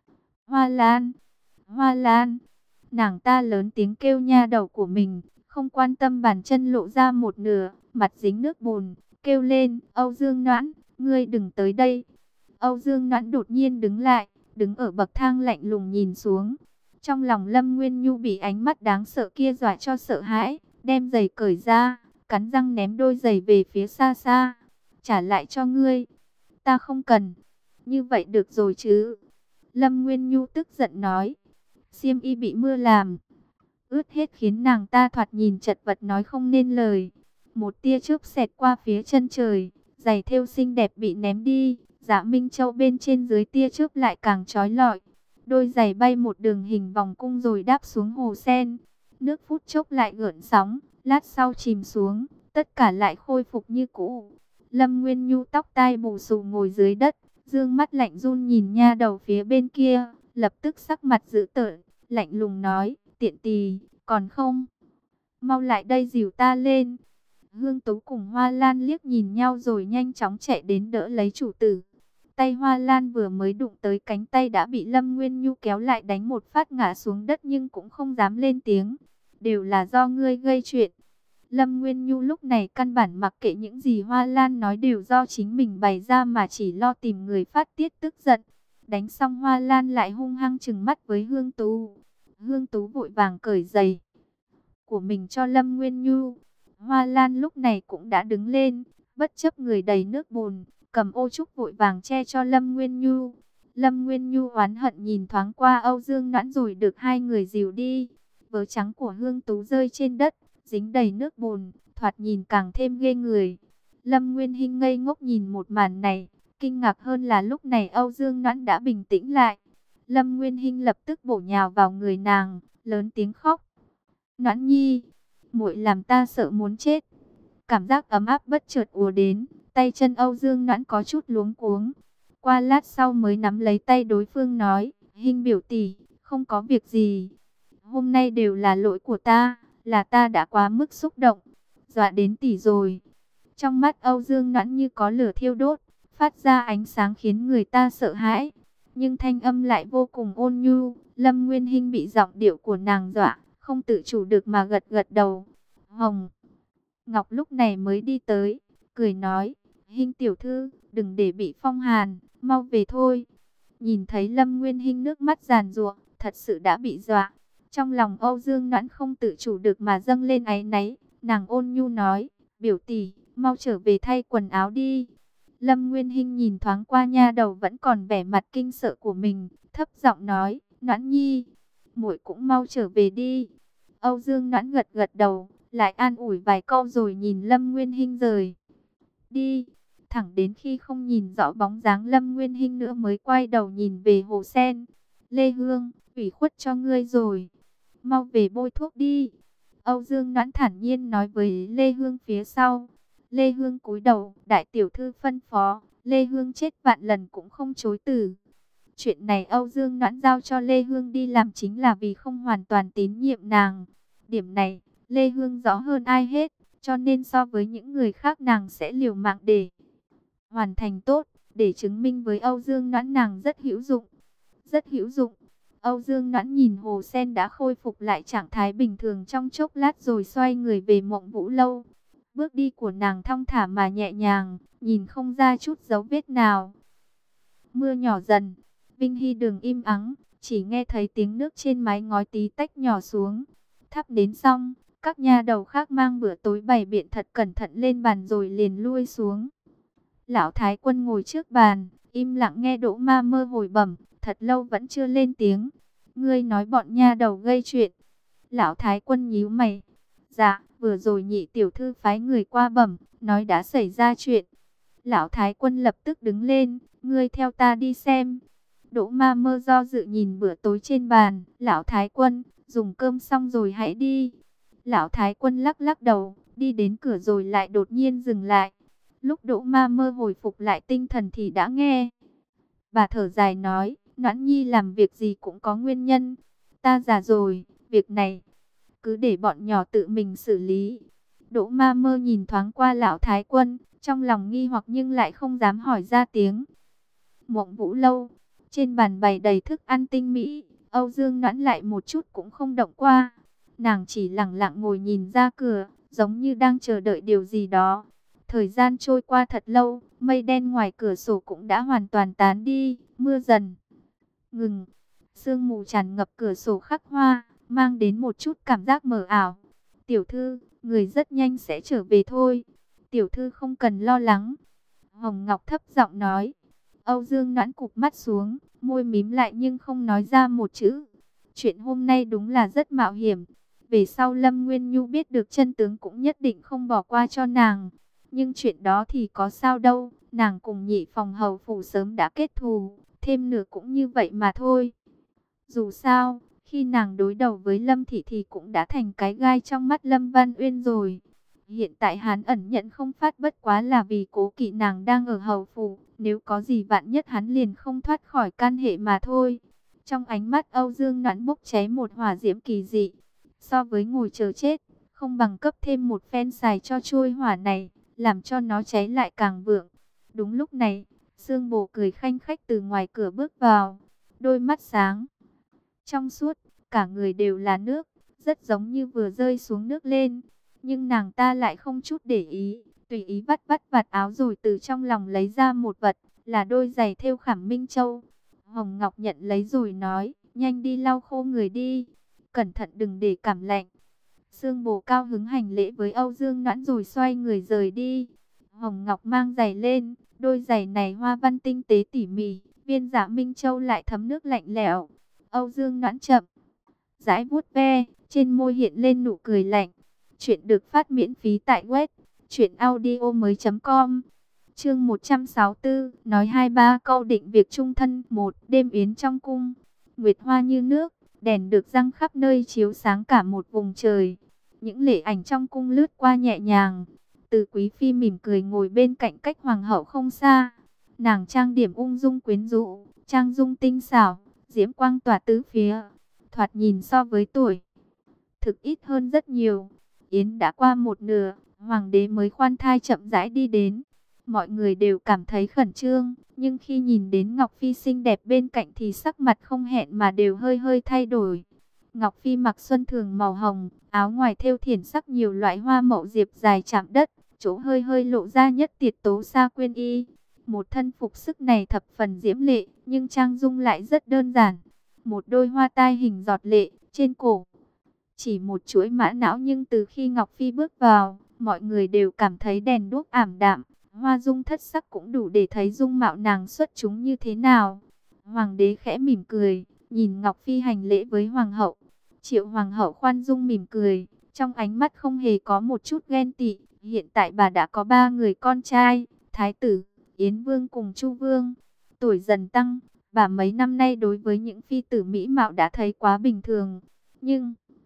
Hoa Lan, Hoa Lan, nàng ta lớn tiếng kêu nha đầu của mình, không quan tâm bàn chân lộ ra một nửa, mặt dính nước bùn, kêu lên, Âu Dương Noãn, ngươi đừng tới đây. Âu Dương Noãn đột nhiên đứng lại, đứng ở bậc thang lạnh lùng nhìn xuống. Trong lòng Lâm Nguyên Nhu bị ánh mắt đáng sợ kia dọa cho sợ hãi, đem giày cởi ra, cắn răng ném đôi giày về phía xa xa. Trả lại cho ngươi. Ta không cần. Như vậy được rồi chứ. Lâm Nguyên Nhu tức giận nói. Xiêm y bị mưa làm ướt hết khiến nàng ta thoạt nhìn chật vật nói không nên lời. Một tia chớp xẹt qua phía chân trời, giày thêu xinh đẹp bị ném đi. Dạ Minh Châu bên trên dưới tia chớp lại càng chói lọi. Đôi giày bay một đường hình vòng cung rồi đáp xuống hồ sen. Nước phút chốc lại gợn sóng, lát sau chìm xuống, tất cả lại khôi phục như cũ. Lâm Nguyên Nhu tóc tai bù xù ngồi dưới đất, dương mắt lạnh run nhìn nha đầu phía bên kia, lập tức sắc mặt dữ tợn, lạnh lùng nói, tiện tì, còn không? Mau lại đây dìu ta lên. Hương Tú cùng Hoa Lan liếc nhìn nhau rồi nhanh chóng chạy đến đỡ lấy chủ tử. Tay Hoa Lan vừa mới đụng tới cánh tay đã bị Lâm Nguyên Nhu kéo lại đánh một phát ngã xuống đất nhưng cũng không dám lên tiếng. Đều là do ngươi gây chuyện. Lâm Nguyên Nhu lúc này căn bản mặc kệ những gì Hoa Lan nói đều do chính mình bày ra mà chỉ lo tìm người phát tiết tức giận. Đánh xong Hoa Lan lại hung hăng trừng mắt với Hương Tú. Hương Tú vội vàng cởi giày của mình cho Lâm Nguyên Nhu. Hoa Lan lúc này cũng đã đứng lên, bất chấp người đầy nước bùn, cầm ô trúc vội vàng che cho Lâm Nguyên Nhu. Lâm Nguyên Nhu oán hận nhìn thoáng qua Âu Dương Noãn rồi được hai người dìu đi. Vớ trắng của Hương Tú rơi trên đất, dính đầy nước bùn, thoạt nhìn càng thêm ghê người. Lâm Nguyên Hinh ngây ngốc nhìn một màn này, kinh ngạc hơn là lúc này Âu Dương Noãn đã bình tĩnh lại. Lâm Nguyên Hinh lập tức bổ nhào vào người nàng, lớn tiếng khóc. Noãn nhi, muội làm ta sợ muốn chết. Cảm giác ấm áp bất chợt ùa đến, tay chân Âu Dương Noãn có chút luống cuống. Qua lát sau mới nắm lấy tay đối phương nói, Hinh biểu tỷ, không có việc gì. Hôm nay đều là lỗi của ta, là ta đã quá mức xúc động, dọa đến tỷ rồi. Trong mắt Âu Dương Noãn như có lửa thiêu đốt, phát ra ánh sáng khiến người ta sợ hãi. Nhưng thanh âm lại vô cùng ôn nhu. Lâm Nguyên Hinh bị giọng điệu của nàng dọa, không tự chủ được mà gật gật đầu. Hồng Ngọc lúc này mới đi tới, cười nói, Hinh tiểu thư, đừng để bị phong hàn, mau về thôi. Nhìn thấy Lâm Nguyên Hinh nước mắt giàn giụa, thật sự đã bị dọa. Trong lòng Âu Dương Noãn không tự chủ được mà dâng lên áy náy, nàng ôn nhu nói, biểu tỷ, mau trở về thay quần áo đi. Lâm Nguyên Hinh nhìn thoáng qua nha đầu vẫn còn vẻ mặt kinh sợ của mình, thấp giọng nói, Noãn nhi, muội cũng mau trở về đi. Âu Dương Noãn gật gật đầu, lại an ủi vài câu rồi nhìn Lâm Nguyên Hinh rời đi. Thẳng đến khi không nhìn rõ bóng dáng Lâm Nguyên Hinh nữa mới quay đầu nhìn về hồ sen. Lê Hương, ủy khuất cho ngươi rồi. Mau về bôi thuốc đi. Âu Dương Noãn thản nhiên nói với Lê Hương phía sau. Lê Hương cúi đầu, đại tiểu thư phân phó, Lê Hương chết vạn lần cũng không chối từ. Chuyện này Âu Dương Noãn giao cho Lê Hương đi làm chính là vì không hoàn toàn tín nhiệm nàng. Điểm này, Lê Hương rõ hơn ai hết, cho nên so với những người khác nàng sẽ liều mạng để hoàn thành tốt, để chứng minh với Âu Dương Noãn nàng rất hữu dụng. Rất hữu dụng. Âu Dương Noãn nhìn Hồ Sen đã khôi phục lại trạng thái bình thường trong chốc lát rồi xoay người về Mộng Vũ Lâu. Bước đi của nàng thong thả mà nhẹ nhàng, nhìn không ra chút dấu vết nào. Mưa nhỏ dần, Vinh Hy Đường im ắng, chỉ nghe thấy tiếng nước trên mái ngói tí tách nhỏ xuống. Thắp đến xong, các nha đầu khác mang bữa tối bày biện thật cẩn thận lên bàn rồi liền lui xuống. Lão Thái Quân ngồi trước bàn, im lặng nghe Đỗ Ma Mơ hồi bẩm, thật lâu vẫn chưa lên tiếng. Ngươi nói bọn nha đầu gây chuyện. Lão Thái Quân nhíu mày. Dạ, vừa rồi nhị tiểu thư phái người qua bẩm, nói đã xảy ra chuyện. Lão Thái Quân lập tức đứng lên, ngươi theo ta đi xem. Đỗ Ma Mơ do dự nhìn bữa tối trên bàn. Lão Thái Quân, dùng cơm xong rồi hãy đi. Lão Thái Quân lắc lắc đầu, đi đến cửa rồi lại đột nhiên dừng lại. Lúc Đỗ Ma Mơ hồi phục lại tinh thần thì đã nghe. Bà thở dài nói, Noãn Nhi làm việc gì cũng có nguyên nhân. Ta già rồi, việc này cứ để bọn nhỏ tự mình xử lý. Đỗ Ma Mơ nhìn thoáng qua Lão Thái Quân, trong lòng nghi hoặc nhưng lại không dám hỏi ra tiếng. Mộng Vũ Lâu, trên bàn bày đầy thức ăn tinh mỹ, Âu Dương Noãn lại một chút cũng không động qua. Nàng chỉ lặng lặng ngồi nhìn ra cửa, giống như đang chờ đợi điều gì đó. Thời gian trôi qua thật lâu, mây đen ngoài cửa sổ cũng đã hoàn toàn tán đi, mưa dần ngừng. Sương mù tràn ngập cửa sổ khắc hoa, mang đến một chút cảm giác mờ ảo. Tiểu thư, người rất nhanh sẽ trở về thôi. Tiểu thư không cần lo lắng. Hồng Ngọc thấp giọng nói. Âu Dương Noãn cụp mắt xuống, môi mím lại nhưng không nói ra một chữ. Chuyện hôm nay đúng là rất mạo hiểm. Về sau Lâm Nguyên Nhu biết được chân tướng cũng nhất định không bỏ qua cho nàng. Nhưng chuyện đó thì có sao đâu, nàng cùng nhị phòng hầu phủ sớm đã kết thù, thêm nữa cũng như vậy mà thôi. Dù sao, khi nàng đối đầu với Lâm Thị thì cũng đã thành cái gai trong mắt Lâm Văn Uyên rồi. Hiện tại hắn ẩn nhận không phát bất quá là vì cố kỵ nàng đang ở hầu phủ, nếu có gì vạn nhất hắn liền không thoát khỏi can hệ mà thôi. Trong ánh mắt Âu Dương Noãn bốc cháy một hỏa diễm kỳ dị, so với ngồi chờ chết, không bằng cấp thêm một phen xài cho trôi hỏa này, làm cho nó cháy lại càng vượng. Đúng lúc này, Sương Bồ cười khanh khách từ ngoài cửa bước vào, đôi mắt sáng trong suốt, cả người đều là nước, rất giống như vừa rơi xuống nước lên. Nhưng nàng ta lại không chút để ý, tùy ý vắt vắt vạt áo rồi từ trong lòng lấy ra một vật, là đôi giày thêu khảm Minh Châu. Hồng Ngọc nhận lấy rồi nói, nhanh đi lau khô người đi, cẩn thận đừng để cảm lạnh. Sương Bồ cao hứng hành lễ với Âu Dương Noãn rồi xoay người rời đi. Hồng Ngọc mang giày lên, đôi giày này hoa văn tinh tế tỉ mỉ, viên dạ Minh Châu lại thấm nước lạnh lẽo. Âu Dương Noãn chậm rãi vuốt ve, trên môi hiện lên nụ cười lạnh. Chuyện được phát miễn phí tại web truyện audio mới chấm com. Chương một trăm sáu mươi tư, nói hai ba câu định việc chung thân. Một đêm yến trong cung, nguyệt hoa như nước, đèn được răng khắp nơi chiếu sáng cả một vùng trời. Những lễ ảnh trong cung lướt qua nhẹ nhàng. Từ Quý phi mỉm cười ngồi bên cạnh cách hoàng hậu không xa. Nàng trang điểm ung dung quyến rũ, trang dung tinh xảo, diễm quang tỏa tứ phía. Thoạt nhìn so với tuổi thực ít hơn rất nhiều. Yến đã qua một nửa, hoàng đế mới khoan thai chậm rãi đi đến. Mọi người đều cảm thấy khẩn trương, nhưng khi nhìn đến Ngọc Phi xinh đẹp bên cạnh thì sắc mặt không hẹn mà đều hơi hơi thay đổi. Ngọc Phi mặc xuân thường màu hồng, áo ngoài thêu thiển sắc nhiều loại hoa mậu diệp dài chạm đất, chỗ hơi hơi lộ ra nhất tiệt tố sa quyên y. Một thân phục sức này thập phần diễm lệ, nhưng trang dung lại rất đơn giản. Một đôi hoa tai hình giọt lệ, trên cổ chỉ một chuỗi mã não, nhưng từ khi Ngọc Phi bước vào, mọi người đều cảm thấy đèn đuốc ảm đạm, hoa dung thất sắc cũng đủ để thấy dung mạo nàng xuất chúng như thế nào. Hoàng đế khẽ mỉm cười, nhìn Ngọc Phi hành lễ với hoàng hậu. Triệu hoàng hậu khoan dung mỉm cười, trong ánh mắt không hề có một chút ghen tị. Hiện tại bà đã có ba người con trai, Thái tử, Yến Vương cùng Chu Vương. Tuổi dần tăng, bà mấy năm nay đối với những phi tử mỹ mạo đã thấy quá bình thường. Nhưng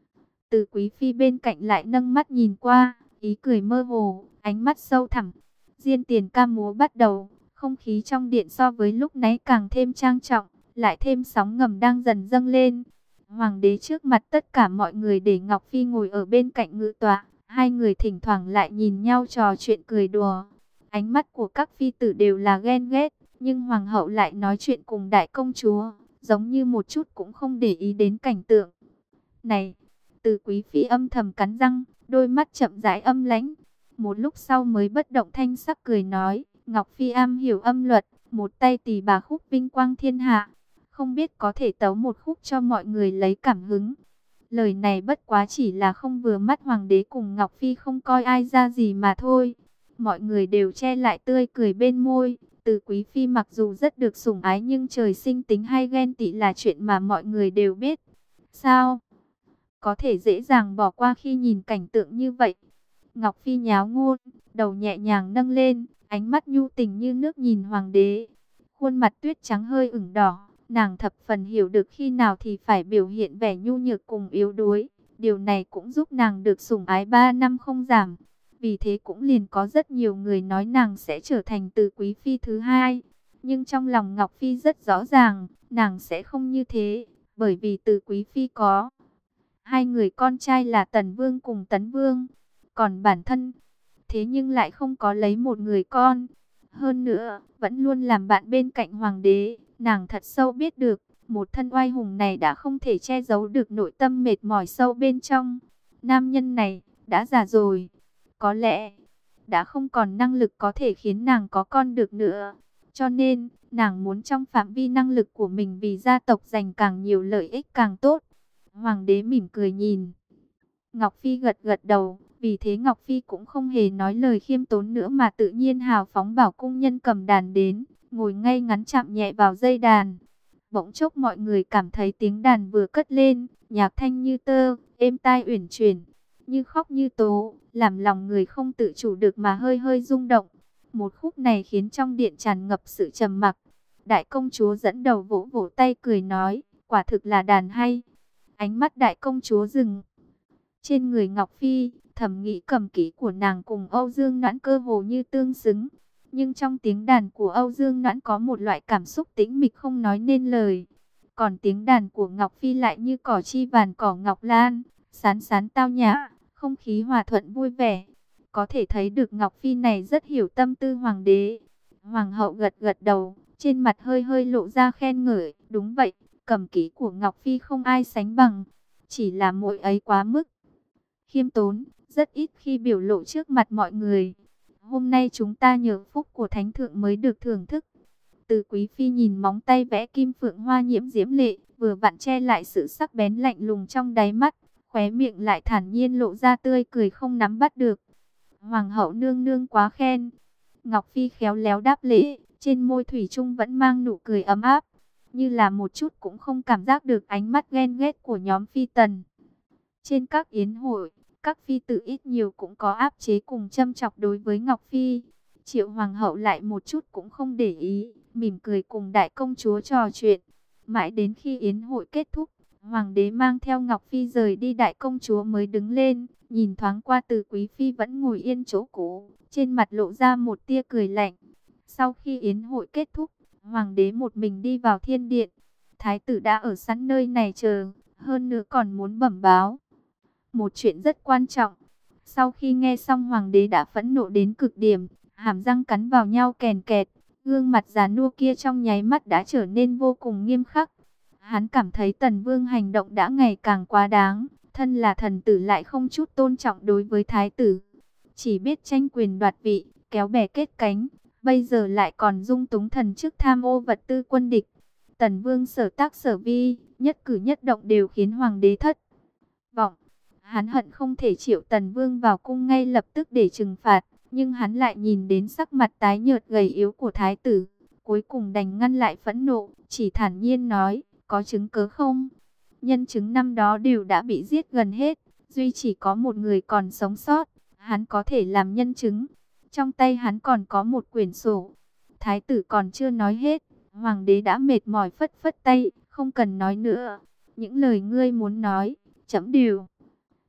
Từ Quý Phi bên cạnh lại nâng mắt nhìn qua, ý cười mơ hồ, ánh mắt sâu thẳm. Diên tiền ca múa bắt đầu, không khí trong điện so với lúc nãy càng thêm trang trọng, lại thêm sóng ngầm đang dần dâng lên. Hoàng đế trước mặt tất cả mọi người để Ngọc Phi ngồi ở bên cạnh ngự tọa, hai người thỉnh thoảng lại nhìn nhau trò chuyện cười đùa. Ánh mắt của các phi tử đều là ghen ghét, nhưng hoàng hậu lại nói chuyện cùng đại công chúa, giống như một chút cũng không để ý đến cảnh tượng này. Từ Quý Phi âm thầm cắn răng, đôi mắt chậm rãi âm lãnh. Một lúc sau mới bất động thanh sắc cười nói, Ngọc Phi am hiểu âm luật, một tay tỳ bà khúc vinh quang thiên hạ, không biết có thể tấu một khúc cho mọi người lấy cảm hứng. Lời này bất quá chỉ là không vừa mắt hoàng đế cùng Ngọc Phi không coi ai ra gì mà thôi. Mọi người đều che lại tươi cười bên môi. Từ Quý Phi mặc dù rất được sủng ái nhưng trời sinh tính hay ghen tị là chuyện mà mọi người đều biết. Sao có thể dễ dàng bỏ qua khi nhìn cảnh tượng như vậy? Ngọc Phi nháo ngôn, đầu nhẹ nhàng nâng lên, ánh mắt nhu tình như nước nhìn hoàng đế. Khuôn mặt tuyết trắng hơi ửng đỏ, nàng thập phần hiểu được khi nào thì phải biểu hiện vẻ nhu nhược cùng yếu đuối. Điều này cũng giúp nàng được sủng ái ba năm không giảm. Vì thế cũng liền có rất nhiều người nói nàng sẽ trở thành Từ Quý Phi thứ hai. Nhưng trong lòng Ngọc Phi rất rõ ràng, nàng sẽ không như thế. Bởi vì Từ Quý Phi có hai người con trai là Tần Vương cùng Tấn Vương. Còn bản thân, thế nhưng lại không có lấy một người con. Hơn nữa, vẫn luôn làm bạn bên cạnh hoàng đế. Nàng thật sâu biết được, một thân oai hùng này đã không thể che giấu được nội tâm mệt mỏi sâu bên trong. Nam nhân này, đã già rồi. Có lẽ, đã không còn năng lực có thể khiến nàng có con được nữa. Cho nên, nàng muốn trong phạm vi năng lực của mình vì gia tộc giành càng nhiều lợi ích càng tốt. Hoàng đế mỉm cười nhìn Ngọc Phi gật gật đầu. Vì thế Ngọc Phi cũng không hề nói lời khiêm tốn nữa mà tự nhiên hào phóng bảo cung nhân cầm đàn đến, ngồi ngay ngắn chạm nhẹ vào dây đàn. Bỗng chốc mọi người cảm thấy tiếng đàn vừa cất lên, nhạc thanh như tơ, êm tai uyển chuyển, như khóc như tố, làm lòng người không tự chủ được mà hơi hơi rung động. Một khúc này khiến trong điện tràn ngập sự trầm mặc. Đại công chúa dẫn đầu vỗ vỗ tay cười nói, quả thực là đàn hay. Ánh mắt đại công chúa dừng trên người Ngọc Phi, thầm nghĩ cầm kỹ của nàng cùng Âu Dương Noãn cơ hồ như tương xứng. Nhưng trong tiếng đàn của Âu Dương Noãn có một loại cảm xúc tĩnh mịch không nói nên lời. Còn tiếng đàn của Ngọc Phi lại như cỏ chi vàn cỏ ngọc lan, sán sán tao nhã, không khí hòa thuận vui vẻ. Có thể thấy được Ngọc Phi này rất hiểu tâm tư hoàng đế. Hoàng hậu gật gật đầu, trên mặt hơi hơi lộ ra khen ngợi. Đúng vậy, cầm kỹ của Ngọc Phi không ai sánh bằng. Chỉ là muội ấy quá mức khiêm tốn, rất ít khi biểu lộ trước mặt mọi người. Hôm nay chúng ta nhờ phúc của thánh thượng mới được thưởng thức. Từ Quý Phi nhìn móng tay vẽ kim phượng hoa nhiễm diễm lệ, vừa vặn che lại sự sắc bén lạnh lùng trong đáy mắt, khóe miệng lại thản nhiên lộ ra tươi cười không nắm bắt được. Hoàng hậu nương nương quá khen. Ngọc Phi khéo léo đáp lễ, trên môi thủy chung vẫn mang nụ cười ấm áp, như là một chút cũng không cảm giác được ánh mắt ghen ghét của nhóm phi tần. Trên các yến hội, các phi tử ít nhiều cũng có áp chế cùng châm chọc đối với Ngọc Phi. Triệu hoàng hậu lại một chút cũng không để ý, mỉm cười cùng đại công chúa trò chuyện. Mãi đến khi yến hội kết thúc, hoàng đế mang theo Ngọc Phi rời đi, đại công chúa mới đứng lên, nhìn thoáng qua Từ Quý Phi vẫn ngồi yên chỗ cũ, trên mặt lộ ra một tia cười lạnh. Sau khi yến hội kết thúc, hoàng đế một mình đi vào thiên điện. Thái tử đã ở sẵn nơi này chờ, hơn nữa còn muốn bẩm báo một chuyện rất quan trọng. Sau khi nghe xong hoàng đế đã phẫn nộ đến cực điểm, hàm răng cắn vào nhau kèn kẹt, gương mặt già nua kia trong nháy mắt đã trở nên vô cùng nghiêm khắc. Hắn cảm thấy Tần Vương hành động đã ngày càng quá đáng, thân là thần tử lại không chút tôn trọng đối với thái tử, chỉ biết tranh quyền đoạt vị, kéo bè kết cánh, bây giờ lại còn dung túng thần chức tham ô vật tư quân địch. Tần Vương sở tác sở vi, nhất cử nhất động đều khiến hoàng đế thất vọng. Hắn hận không thể triệu Tần Vương vào cung ngay lập tức để trừng phạt, nhưng hắn lại nhìn đến sắc mặt tái nhợt gầy yếu của thái tử, cuối cùng đành ngăn lại phẫn nộ, chỉ thản nhiên nói, có chứng cớ không? Nhân chứng năm đó đều đã bị giết gần hết, duy chỉ có một người còn sống sót, hắn có thể làm nhân chứng. Trong tay hắn còn có một quyển sổ. Thái tử còn chưa nói hết, hoàng đế đã mệt mỏi phất phất tay, không cần nói nữa. Những lời ngươi muốn nói, trẫm đều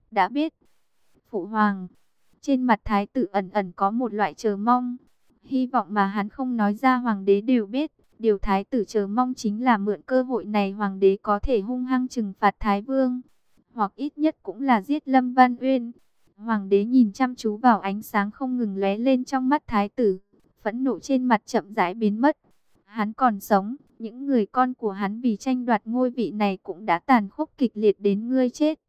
Đã biết. Phụ hoàng. Trên mặt thái tử ẩn ẩn có một loại chờ mong. Hy vọng mà hắn không nói ra hoàng đế đều biết. Điều thái tử chờ mong chính là mượn cơ hội này hoàng đế có thể hung hăng trừng phạt Thái Vương. Hoặc ít nhất cũng là giết Lâm Văn Uyên. Hoàng đế nhìn chăm chú vào ánh sáng không ngừng lóe lên trong mắt thái tử. Phẫn nộ trên mặt chậm rãi biến mất. Hắn còn sống. Những người con của hắn vì tranh đoạt ngôi vị này cũng đã tàn khốc kịch liệt đến ngươi chết.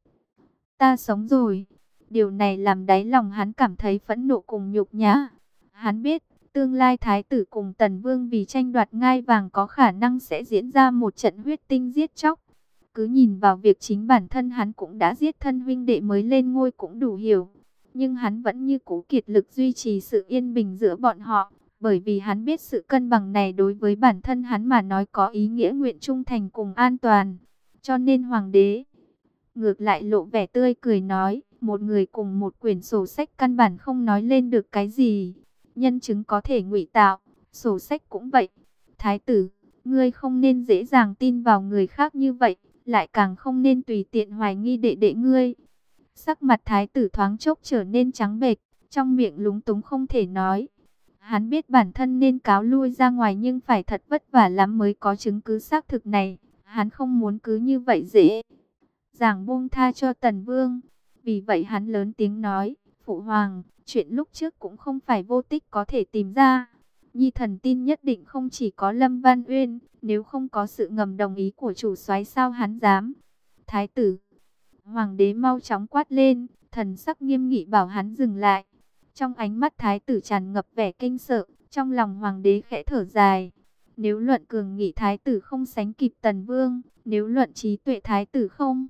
Ta sống rồi. Điều này làm đáy lòng hắn cảm thấy phẫn nộ cùng nhục nhã. Hắn biết, tương lai thái tử cùng Tần Vương vì tranh đoạt ngai vàng có khả năng sẽ diễn ra một trận huyết tinh giết chóc. Cứ nhìn vào việc chính bản thân hắn cũng đã giết thân huynh đệ mới lên ngôi cũng đủ hiểu. Nhưng hắn vẫn như cố kiệt lực duy trì sự yên bình giữa bọn họ. Bởi vì hắn biết sự cân bằng này đối với bản thân hắn mà nói có ý nghĩa nguyện trung thành cùng an toàn. Cho nên hoàng đế ngược lại lộ vẻ tươi cười nói, một người cùng một quyển sổ sách căn bản không nói lên được cái gì. Nhân chứng có thể ngụy tạo, sổ sách cũng vậy. Thái tử, ngươi không nên dễ dàng tin vào người khác như vậy, lại càng không nên tùy tiện hoài nghi đệ đệ ngươi. Sắc mặt thái tử thoáng chốc trở nên trắng bệch, trong miệng lúng túng không thể nói. Hắn biết bản thân nên cáo lui ra ngoài nhưng phải thật vất vả lắm mới có chứng cứ xác thực này. Hắn không muốn cứ như vậy dễ dàng buông tha cho Tần Vương. Vì vậy hắn lớn tiếng nói, Phụ hoàng, chuyện lúc trước cũng không phải vô tích có thể tìm ra. Nhi thần tin nhất định không chỉ có Lâm Văn Uyên, nếu không có sự ngầm đồng ý của chủ soái sao hắn dám. Thái tử, hoàng đế mau chóng quát lên, thần sắc nghiêm nghị bảo hắn dừng lại. Trong ánh mắt thái tử tràn ngập vẻ kinh sợ, trong lòng hoàng đế khẽ thở dài. Nếu luận cường nghị thái tử không sánh kịp Tần Vương, nếu luận trí tuệ thái tử không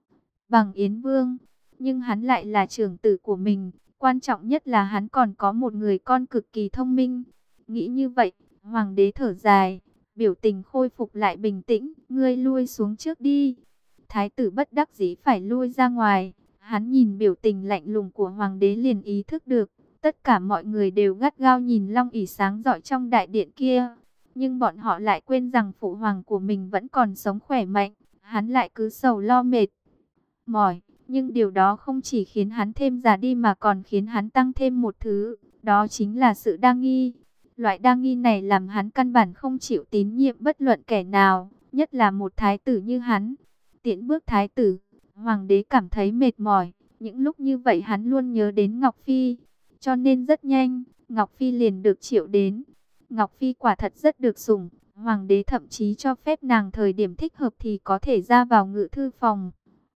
bằng Yến Vương, nhưng hắn lại là trưởng tử của mình. Quan trọng nhất là hắn còn có một người con cực kỳ thông minh. Nghĩ như vậy, hoàng đế thở dài, biểu tình khôi phục lại bình tĩnh. Ngươi lui xuống trước đi. Thái tử bất đắc dĩ phải lui ra ngoài. Hắn nhìn biểu tình lạnh lùng của hoàng đế liền ý thức được. Tất cả mọi người đều gắt gao nhìn long ỷ sáng rọi trong đại điện kia. Nhưng bọn họ lại quên rằng phụ hoàng của mình vẫn còn sống khỏe mạnh. Hắn lại cứ sầu lo mệt mỏi. Nhưng điều đó không chỉ khiến hắn thêm già đi mà còn khiến hắn tăng thêm một thứ. Đó chính là sự đa nghi. Loại đa nghi này làm hắn căn bản không chịu tín nhiệm bất luận kẻ nào. Nhất là một thái tử như hắn. Tiễn bước thái tử, hoàng đế cảm thấy mệt mỏi. Những lúc như vậy hắn luôn nhớ đến Ngọc Phi. Cho nên rất nhanh, Ngọc Phi liền được triệu đến. Ngọc Phi quả thật rất được sủng. Hoàng đế thậm chí cho phép nàng thời điểm thích hợp thì có thể ra vào ngự thư phòng.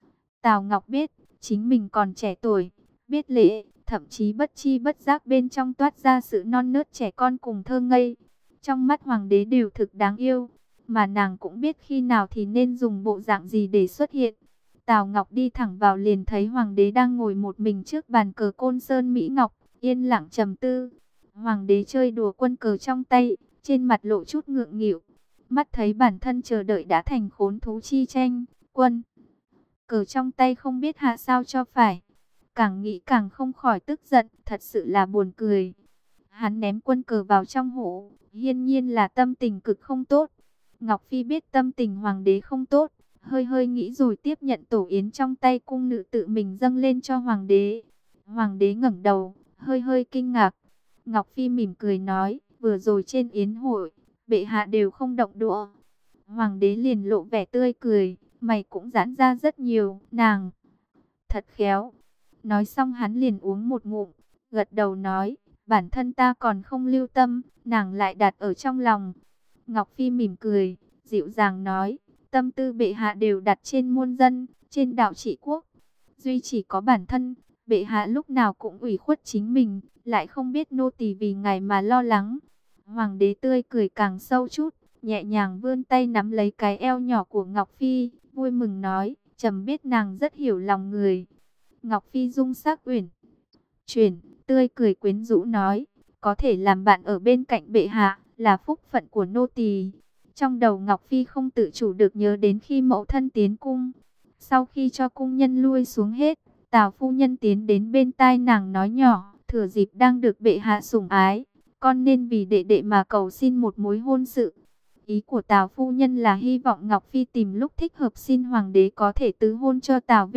Tào Ngọc biết, chính mình còn trẻ tuổi, biết lễ, thậm chí bất chi bất giác bên trong toát ra sự non nớt trẻ con cùng thơ ngây. Trong mắt hoàng đế đều thực đáng yêu, mà nàng cũng biết khi nào thì nên dùng bộ dạng gì để xuất hiện. Tào Ngọc đi thẳng vào liền thấy hoàng đế đang ngồi một mình trước bàn cờ Côn Sơn Mỹ Ngọc, yên lặng trầm tư. Hoàng đế chơi đùa quân cờ trong tay, trên mặt lộ chút ngượng nghịu. Mắt thấy bản thân chờ đợi đã thành khốn thú chi tranh, quân cờ trong tay không biết hạ sao cho phải. Càng nghĩ càng không khỏi tức giận, thật sự là buồn cười. Hắn ném quân cờ vào trong hũ, hiển nhiên là tâm tình cực không tốt. Ngọc Phi biết tâm tình hoàng đế không tốt, hơi hơi nghĩ rồi tiếp nhận tổ yến trong tay cung nữ tự mình dâng lên cho hoàng đế. Hoàng đế ngẩng đầu, hơi hơi kinh ngạc. Ngọc Phi mỉm cười nói, vừa rồi trên yến hội, bệ hạ đều không động đũa. Hoàng đế liền lộ vẻ tươi cười, mày cũng giãn ra rất nhiều, nàng thật khéo. Nói xong hắn liền uống một ngụm, gật đầu nói, bản thân ta còn không lưu tâm, nàng lại đặt ở trong lòng. Ngọc Phi mỉm cười, dịu dàng nói, tâm tư bệ hạ đều đặt trên muôn dân, trên đạo trị quốc. Duy chỉ có bản thân, bệ hạ lúc nào cũng ủy khuất chính mình, lại không biết nô tỳ vì ngài mà lo lắng. Hoàng đế tươi cười càng sâu chút, nhẹ nhàng vươn tay nắm lấy cái eo nhỏ của Ngọc Phi, vui mừng nói, trẫm biết nàng rất hiểu lòng người. Ngọc Phi dung sắc uyển chuyển, tươi cười quyến rũ nói, có thể làm bạn ở bên cạnh bệ hạ, là phúc phận của nô tỳ. Trong đầu Ngọc Phi không tự chủ được nhớ đến khi mẫu thân tiến cung. Sau khi cho cung nhân lui xuống hết, Tào phu nhân tiến đến bên tai nàng nói nhỏ, thừa dịp đang được bệ hạ sủng ái, con nên vì đệ đệ mà cầu xin một mối hôn sự. Ý của Tào phu nhân là hy vọng Ngọc Phi tìm lúc thích hợp xin hoàng đế có thể tứ hôn cho Tào Vinh.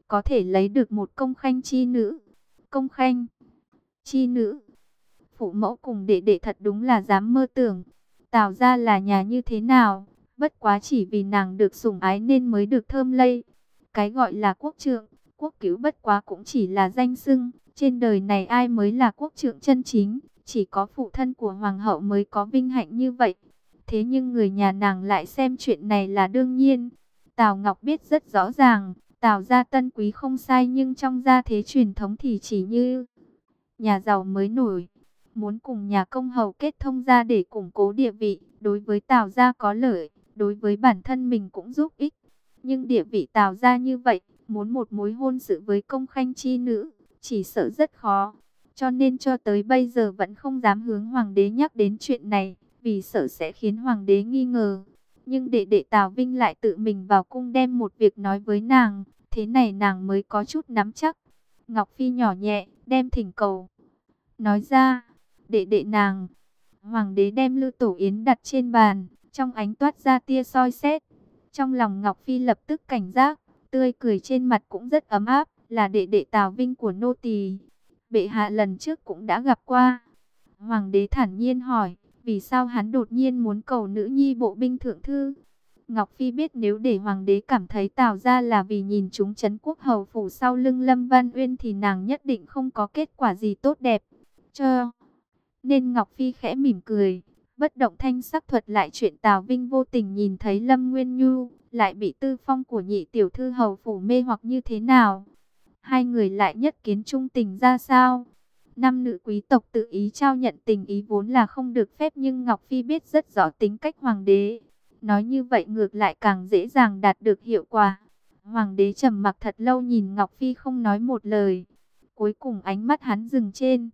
có thể lấy được một công khanh chi nữ. Công khanh chi nữ, phụ mẫu cùng đệ đệ thật đúng là dám mơ tưởng. Tào gia là nhà như thế nào, bất quá chỉ vì nàng được sủng ái nên mới được thơm lây. Cái gọi là quốc trượng, quốc cứu bất quá cũng chỉ là danh xưng. Trên đời này ai mới là quốc trượng chân chính, chỉ có phụ thân của hoàng hậu mới có vinh hạnh như vậy. Thế nhưng người nhà nàng lại xem chuyện này là đương nhiên. Tào Ngọc biết rất rõ ràng, Tào gia tân quý không sai, nhưng trong gia thế truyền thống thì chỉ như nhà giàu mới nổi. Muốn cùng nhà công hầu kết thông gia để củng cố địa vị, đối với Tào gia có lợi, đối với bản thân mình cũng giúp ích. Nhưng địa vị Tào gia như vậy, muốn một mối hôn sự với công khanh chi nữ, chỉ sợ rất khó. Cho nên cho tới bây giờ vẫn không dám hướng hoàng đế nhắc đến chuyện này, vì sợ sẽ khiến hoàng đế nghi ngờ. Nhưng đệ đệ Tào Vinh lại tự mình vào cung đem một việc nói với nàng, thế này nàng mới có chút nắm chắc. Ngọc Phi nhỏ nhẹ, đem thỉnh cầu nói ra. Đệ đệ nàng. Hoàng đế đem Lư Tổ Yến đặt trên bàn, trong ánh toát ra tia soi xét. Trong lòng Ngọc Phi lập tức cảnh giác, tươi cười trên mặt cũng rất ấm áp, là đệ đệ Tào Vinh của nô tỳ. Bệ hạ lần trước cũng đã gặp qua. Hoàng đế thản nhiên hỏi, vì sao hắn đột nhiên muốn cầu nữ nhi bộ binh thượng thư? Ngọc Phi biết nếu để hoàng đế cảm thấy Tào gia là vì nhìn chúng trấn quốc hầu phủ sau lưng Lâm Văn Uyên thì nàng nhất định không có kết quả gì tốt đẹp. Cho nên Ngọc Phi khẽ mỉm cười, bất động thanh sắc thuật lại chuyện Tào Vinh vô tình nhìn thấy Lâm Nguyên Nhu, lại bị tư phong của nhị tiểu thư hầu phủ mê hoặc như thế nào. Hai người lại nhất kiến trung tình ra sao? Năm nữ quý tộc tự ý trao nhận tình ý vốn là không được phép, nhưng Ngọc Phi biết rất rõ tính cách hoàng đế. Nói như vậy ngược lại càng dễ dàng đạt được hiệu quả. Hoàng đế trầm mặc thật lâu nhìn Ngọc Phi không nói một lời. Cuối cùng ánh mắt hắn dừng trên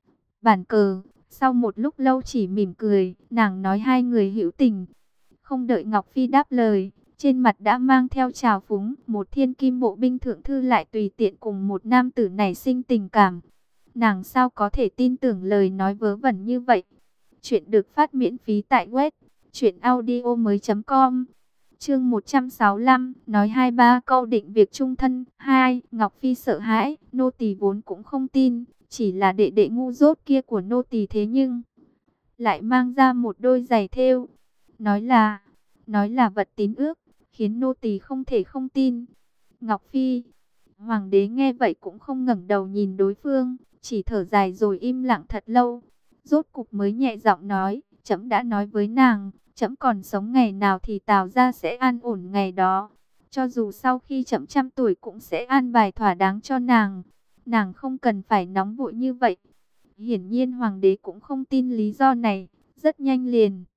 bàn cờ. Sau một lúc lâu chỉ mỉm cười, nàng nói hai người hữu tình. Không đợi Ngọc Phi đáp lời, trên mặt đã mang theo trào phúng. Một thiên kim bộ binh thượng thư lại tùy tiện cùng một nam tử nảy sinh tình cảm. Nàng sao có thể tin tưởng lời nói vớ vẩn như vậy. Chuyện được phát miễn phí tại web truyện audio mới chấm com. Chương một trăm sáu mươi lăm, nói hai ba câu định việc chung thân. Hai, Ngọc Phi sợ hãi, nô tỳ vốn cũng không tin, chỉ là đệ đệ ngu dốt kia của nô tỳ thế nhưng lại mang ra một đôi giày thêu. Nói là, nói là vật tín ước, khiến nô tỳ không thể không tin. Ngọc Phi, hoàng đế nghe vậy cũng không ngẩng đầu nhìn đối phương, chỉ thở dài rồi im lặng thật lâu. Rốt cục mới nhẹ giọng nói, trẫm đã nói với nàng, trẫm còn sống ngày nào thì Tào gia sẽ an ổn ngày đó. Cho dù sau khi trẫm trăm tuổi cũng sẽ an bài thỏa đáng cho nàng. Nàng không cần phải nóng vội như vậy. Hiển nhiên hoàng đế cũng không tin lý do này, rất nhanh liền